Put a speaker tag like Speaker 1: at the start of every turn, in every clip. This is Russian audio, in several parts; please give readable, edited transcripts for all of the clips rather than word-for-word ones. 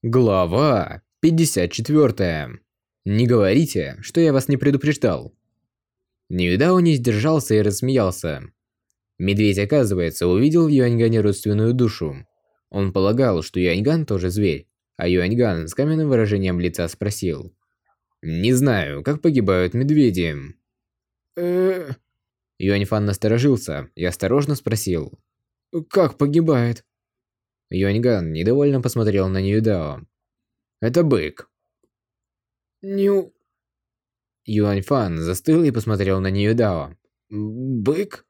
Speaker 1: Глава 54. Не говорите, что я вас не предупреждал. Ньюдао не сдержался и рассмеялся. Медведь, оказывается, увидел в Юаньгане родственную душу. Он полагал, что Юаньган тоже зверь, а Юаньган с каменным выражением лица спросил. «Не знаю, как погибают медведи?» Юаньфан насторожился и осторожно спросил. «Как погибает?» Юаньган недовольно посмотрел на Ньюдао. «Это бык». «Ню...» Юаньфан застыл и посмотрел на Ньюдао. «Бык?»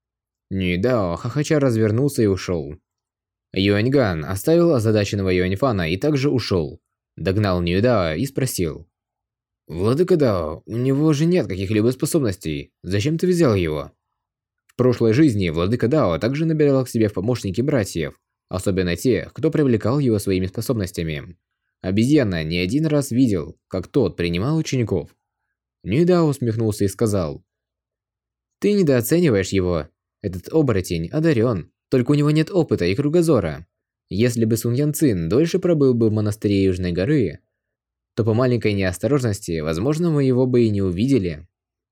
Speaker 1: Ньюдао хохоча развернулся и ушел. Юаньган оставил озадаченного Юаньфана и также ушел. Догнал Ньюдао и спросил. «Владыка Дао, у него же нет каких-либо способностей. Зачем ты взял его?» В прошлой жизни Владыка Дао также набирал к себе в помощники братьев, особенно тех, кто привлекал его своими способностями. Обезьяна не один раз видел, как тот принимал учеников. Ньюдао усмехнулся и сказал. «Ты недооцениваешь его. Этот оборотень одарен, только у него нет опыта и кругозора. Если бы Сун Ян Цин дольше пробыл бы в монастыре Южной горы, то по маленькой неосторожности, возможно, мы его бы и не увидели».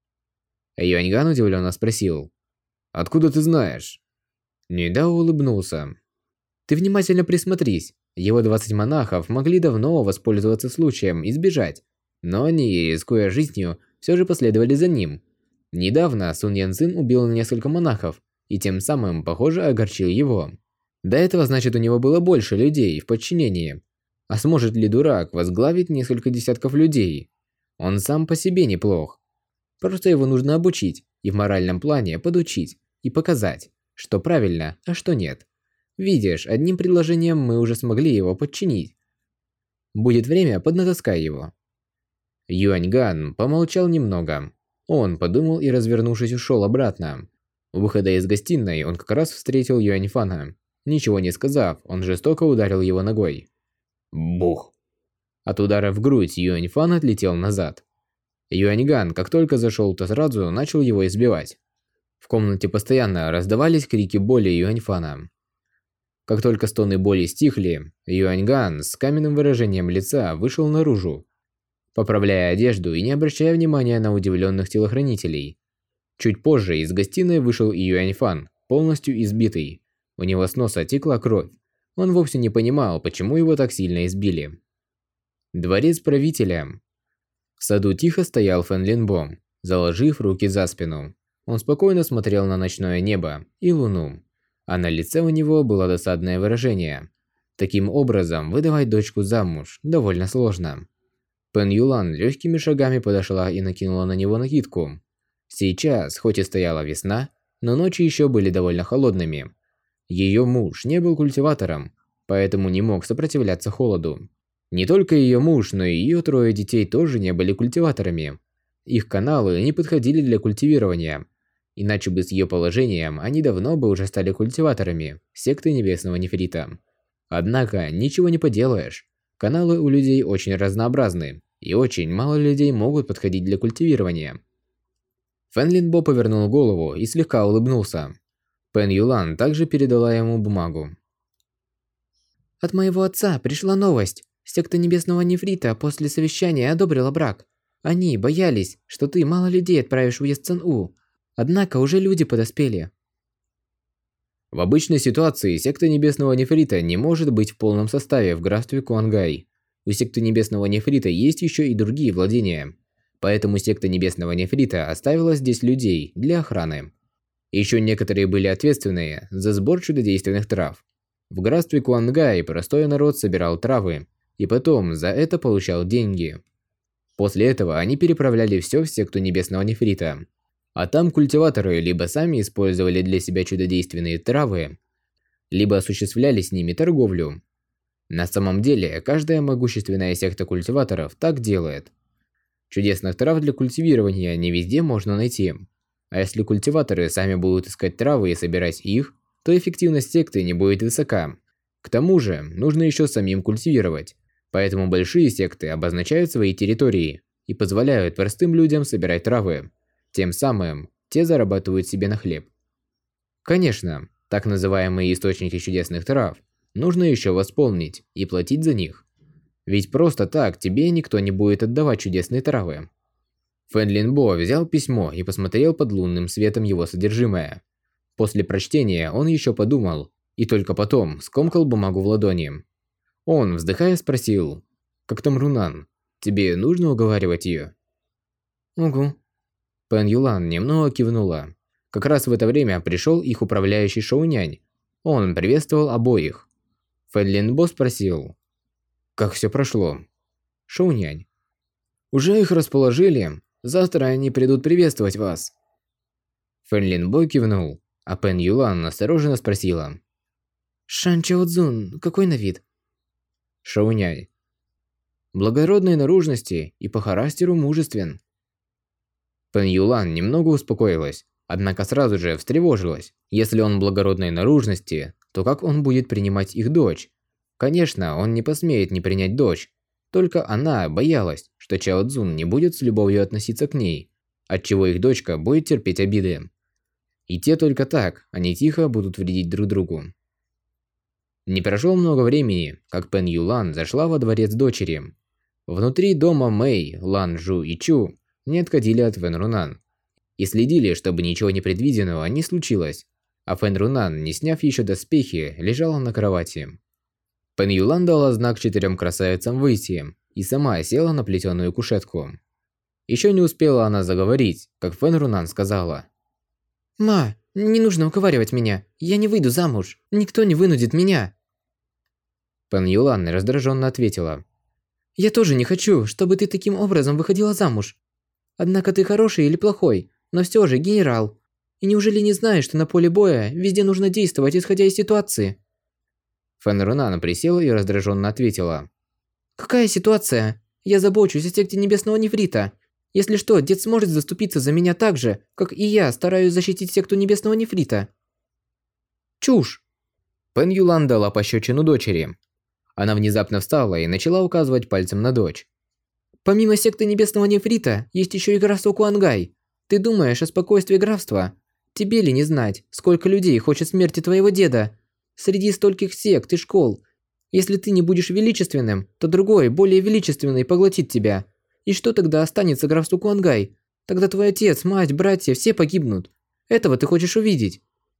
Speaker 1: Юаньган удивленно спросил. «Откуда ты знаешь?» Ньюдао улыбнулся. «Ты внимательно присмотрись. Его 20 монахов могли давно воспользоваться случаем и сбежать, но они, рискуя жизнью, все же последовали за ним. Недавно Сун Ян Цин убил несколько монахов и тем самым, похоже, огорчил его. До этого, значит, у него было больше людей в подчинении. А сможет ли дурак возглавить несколько десятков людей? Он сам по себе неплох. Просто его нужно обучить и в моральном плане подучить и показать, что правильно, а что нет. Видишь, одним предложением мы уже смогли его подчинить. Будет время, поднатаскай его». Юаньган помолчал немного. Он подумал и, развернувшись, ушел обратно. У выхода из гостиной он как раз встретил Юаньфана. Ничего не сказав, он жестоко ударил его ногой. Бух! От удара в грудь Юаньфан отлетел назад. Юаньган, как только зашел, то сразу начал его избивать. В комнате постоянно раздавались крики боли Юаньфана. Как только стоны боли стихли, Юаньган с каменным выражением лица вышел наружу, поправляя одежду и не обращая внимания на удивленных телохранителей. Чуть позже из гостиной вышел и Юаньфан, полностью избитый. У него с носа текла кровь. Он вовсе не понимал, почему его так сильно избили. Дворец правителя. В саду тихо стоял Фэн Линбо, заложив руки за спину. Он спокойно смотрел на ночное небо и луну, а на лице у него было досадное выражение. Таким образом, выдавать дочку замуж довольно сложно. Пэн Юлан легкими шагами подошла и накинула на него накидку. Сейчас, хоть и стояла весна, но ночи еще были довольно холодными. Ее муж не был культиватором, поэтому не мог сопротивляться холоду. Не только ее муж, но и ее трое детей тоже не были культиваторами. Их каналы не подходили для культивирования. Иначе бы с ее положением они давно бы уже стали культиваторами секты Небесного Нефрита. Однако, ничего не поделаешь. Каналы у людей очень разнообразны, и очень мало людей могут подходить для культивирования. Фэн Линбо повернул голову и слегка улыбнулся. Пэн Юлан также передала ему бумагу. «От моего отца пришла новость. Секта Небесного Нефрита после совещания одобрила брак. Они боялись, что ты мало людей отправишь в Ясцен-У. Однако уже люди подоспели». В обычной ситуации секта Небесного Нефрита не может быть в полном составе в графстве Куангай. У секты Небесного Нефрита есть еще и другие владения. Поэтому секта Небесного Нефрита оставила здесь людей для охраны. Еще некоторые были ответственные за сбор чудодейственных трав. В графстве Куангай простой народ собирал травы и потом за это получал деньги. После этого они переправляли все в секту Небесного Нефрита. А там культиваторы либо сами использовали для себя чудодейственные травы, либо осуществляли с ними торговлю. На самом деле, каждая могущественная секта культиваторов так делает. Чудесных трав для культивирования не везде можно найти. А если культиваторы сами будут искать травы и собирать их, то эффективность секты не будет высока. К тому же, нужно еще самим культивировать. Поэтому большие секты обозначают свои территории и позволяют простым людям собирать травы. Тем самым, те зарабатывают себе на хлеб. Конечно, так называемые источники чудесных трав нужно еще восполнить и платить за них. Ведь просто так тебе никто не будет отдавать чудесные травы. Фэн Линбо взял письмо и посмотрел под лунным светом его содержимое. После прочтения он еще подумал, и только потом скомкал бумагу в ладони. Он, вздыхая, спросил: «Как там Рунан? Тебе нужно уговаривать ее?» «Угу». Пэн Юлан немного кивнула. Как раз в это время пришел их управляющий Шоунянь. Он приветствовал обоих. Фэн Линбо спросил: «Как все прошло?» Шоунянь: «Уже их расположили. Завтра они придут приветствовать вас». Фэн Линбо кивнул, а Пэн Юлан осторожно спросила: «Шан Чао Цзун какой на вид?» Шоунянь: «Благородной наружности и по характеру мужествен». Пэн Юлан немного успокоилась, однако сразу же встревожилась. Если он благородной наружности, то как он будет принимать их дочь? Конечно, он не посмеет не принять дочь. Только она боялась, что Чао Цзун не будет с любовью относиться к ней, отчего их дочка будет терпеть обиды. И те только так, они тихо будут вредить друг другу. Не прошло много времени, как Пэн Юлан зашла во дворец дочери. Внутри дома Мэй, Лан Жу и Чу не отходили от Фэн Рунан и следили, чтобы ничего непредвиденного не случилось, а Фэн Рунан, не сняв еще доспехи, лежала на кровати. Пэн Юлан дала знак 4 красавицам выйти и сама села на плетеную кушетку. Еще не успела она заговорить, как Фэн Рунан сказала: «Ма, не нужно уговаривать меня, я не выйду замуж, никто не вынудит меня». Пэн Юлан раздраженно ответила: «Я тоже не хочу, чтобы ты таким образом выходила замуж. Однако ты хороший или плохой, но все же генерал. И неужели не знаешь, что на поле боя везде нужно действовать, исходя из ситуации?» Фэн Рунан присела и раздраженно ответила: «Какая ситуация? Я забочусь о секте Небесного Нефрита. Если что, дед сможет заступиться за меня так же, как и я стараюсь защитить секту Небесного Нефрита». «Чушь!» Пэн Юлан дала пощечину дочери. Она внезапно встала и начала указывать пальцем на дочь. «Помимо секты Небесного Нефрита, есть еще и графство Куангай. Ты думаешь о спокойствии графства? Тебе ли не знать, сколько людей хочет смерти твоего деда? Среди стольких сект и школ. Если ты не будешь величественным, то другой, более величественный, поглотит тебя. И что тогда останется графству Куангай? Тогда твой отец, мать, братья, все погибнут. Этого ты хочешь увидеть?»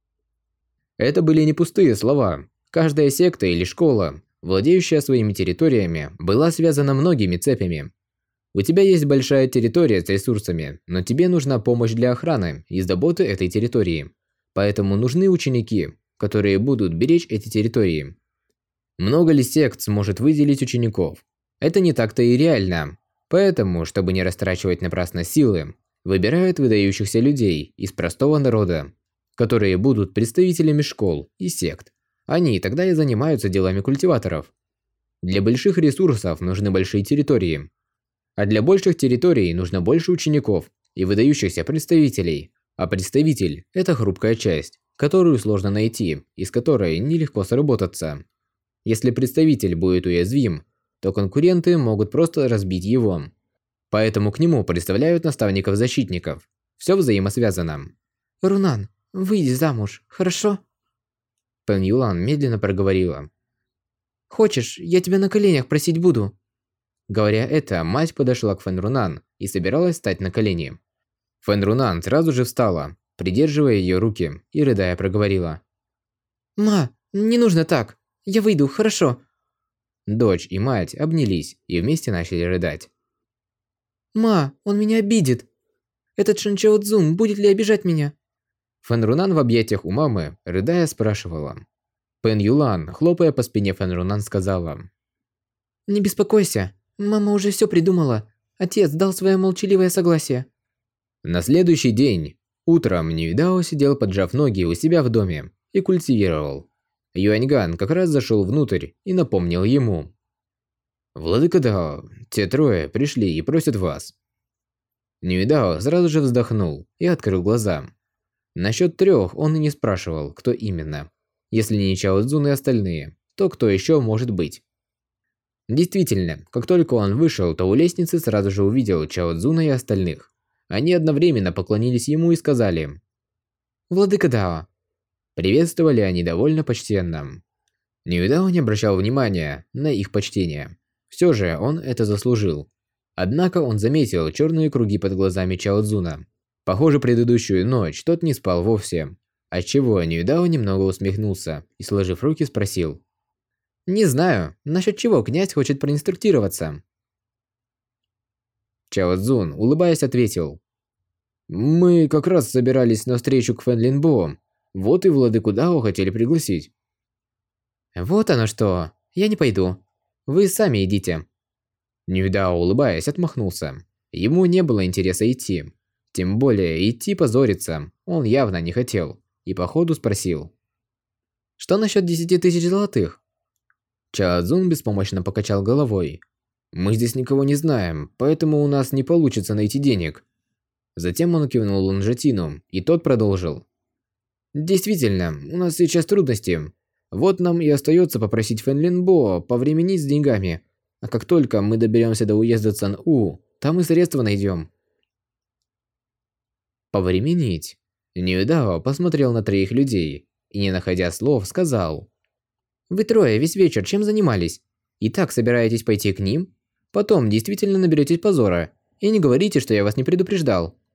Speaker 1: Это были не пустые слова. Каждая секта или школа, владеющая своими территориями, была связана многими цепями. У тебя есть большая территория с ресурсами, но тебе нужна помощь для охраны и заботы этой территории. Поэтому нужны ученики, которые будут беречь эти территории. Много ли сект сможет выделить учеников? Это не так-то и реально. Поэтому, чтобы не растрачивать напрасно силы, выбирают выдающихся людей из простого народа, которые будут представителями школ и сект. Они тогда и занимаются делами культиваторов. Для больших ресурсов нужны большие территории. А для больших территорий нужно больше учеников и выдающихся представителей. А представитель – это хрупкая часть, которую сложно найти и с которой нелегко сработаться. Если представитель будет уязвим, то конкуренты могут просто разбить его. Поэтому к нему представляют наставников-защитников. Все взаимосвязано. «Рунан, выйди замуж, хорошо?» Пэн Юлан медленно проговорила. «Хочешь, я тебя на коленях просить буду?» Говоря это, мать подошла к Фэн Рунан и собиралась встать на колени. Фэн Рунан сразу же встала, придерживая ее руки, и рыдая проговорила: «Ма, не нужно так. Я выйду, хорошо?» Дочь и мать обнялись и вместе начали рыдать. «Ма, он меня обидит. Этот Шан Чао Цзун будет ли обижать меня?» Фэн Рунан в объятиях у мамы, рыдая, спрашивала. Пэн Юлан, хлопая по спине Фэн Рунан, сказала: «Не беспокойся, мама уже все придумала. Отец дал свое молчаливое согласие». На следующий день, утром, Ньюйдао сидел, поджав ноги у себя в доме и культивировал. Юаньган как раз зашел внутрь и напомнил ему: «Владыка Дао, те трое пришли и просят вас». Ньюйдао сразу же вздохнул и открыл глаза. Насчет 3 он и не спрашивал, кто именно. Если не Чао Цзун и остальные, то кто еще может быть? Действительно, как только он вышел, то у лестницы сразу же увидел Чао Цзуна и остальных. Они одновременно поклонились ему и сказали: «Владыка Дао». Приветствовали они довольно почтенно. Ньюйдао не обращал внимания на их почтение. Все же он это заслужил. Однако он заметил черные круги под глазами Чао Цзуна. Похоже, предыдущую ночь тот не спал вовсе. Отчего Ньюдао немного усмехнулся и, сложив руки, спросил. «Не знаю, насчет чего князь хочет проинструктироваться?» Чао Цзун, улыбаясь, ответил. «Мы как раз собирались на встречу к Фэн Линбо. Вот и владыку Дао хотели пригласить». «Вот оно что. Я не пойду. Вы сами идите». Ньюдао, улыбаясь, отмахнулся. Ему не было интереса идти. Тем более, идти позориться он явно не хотел. И походу спросил. «Что насчет 10 тысяч золотых?» Чао Цзун беспомощно покачал головой. «Мы здесь никого не знаем, поэтому у нас не получится найти денег». Затем он кивнул Лунжетину, и тот продолжил. «Действительно, у нас сейчас трудности. Вот нам и остается попросить Фэн Линбо повременить с деньгами. А как только мы доберемся до уезда Цан-У, там и средства найдем». «Повременить?» Ньюдао посмотрел на троих людей и, не находя слов, сказал. «Вы трое весь вечер чем занимались? И так собираетесь пойти к ним? Потом действительно наберетесь позора. И не говорите, что я вас не предупреждал».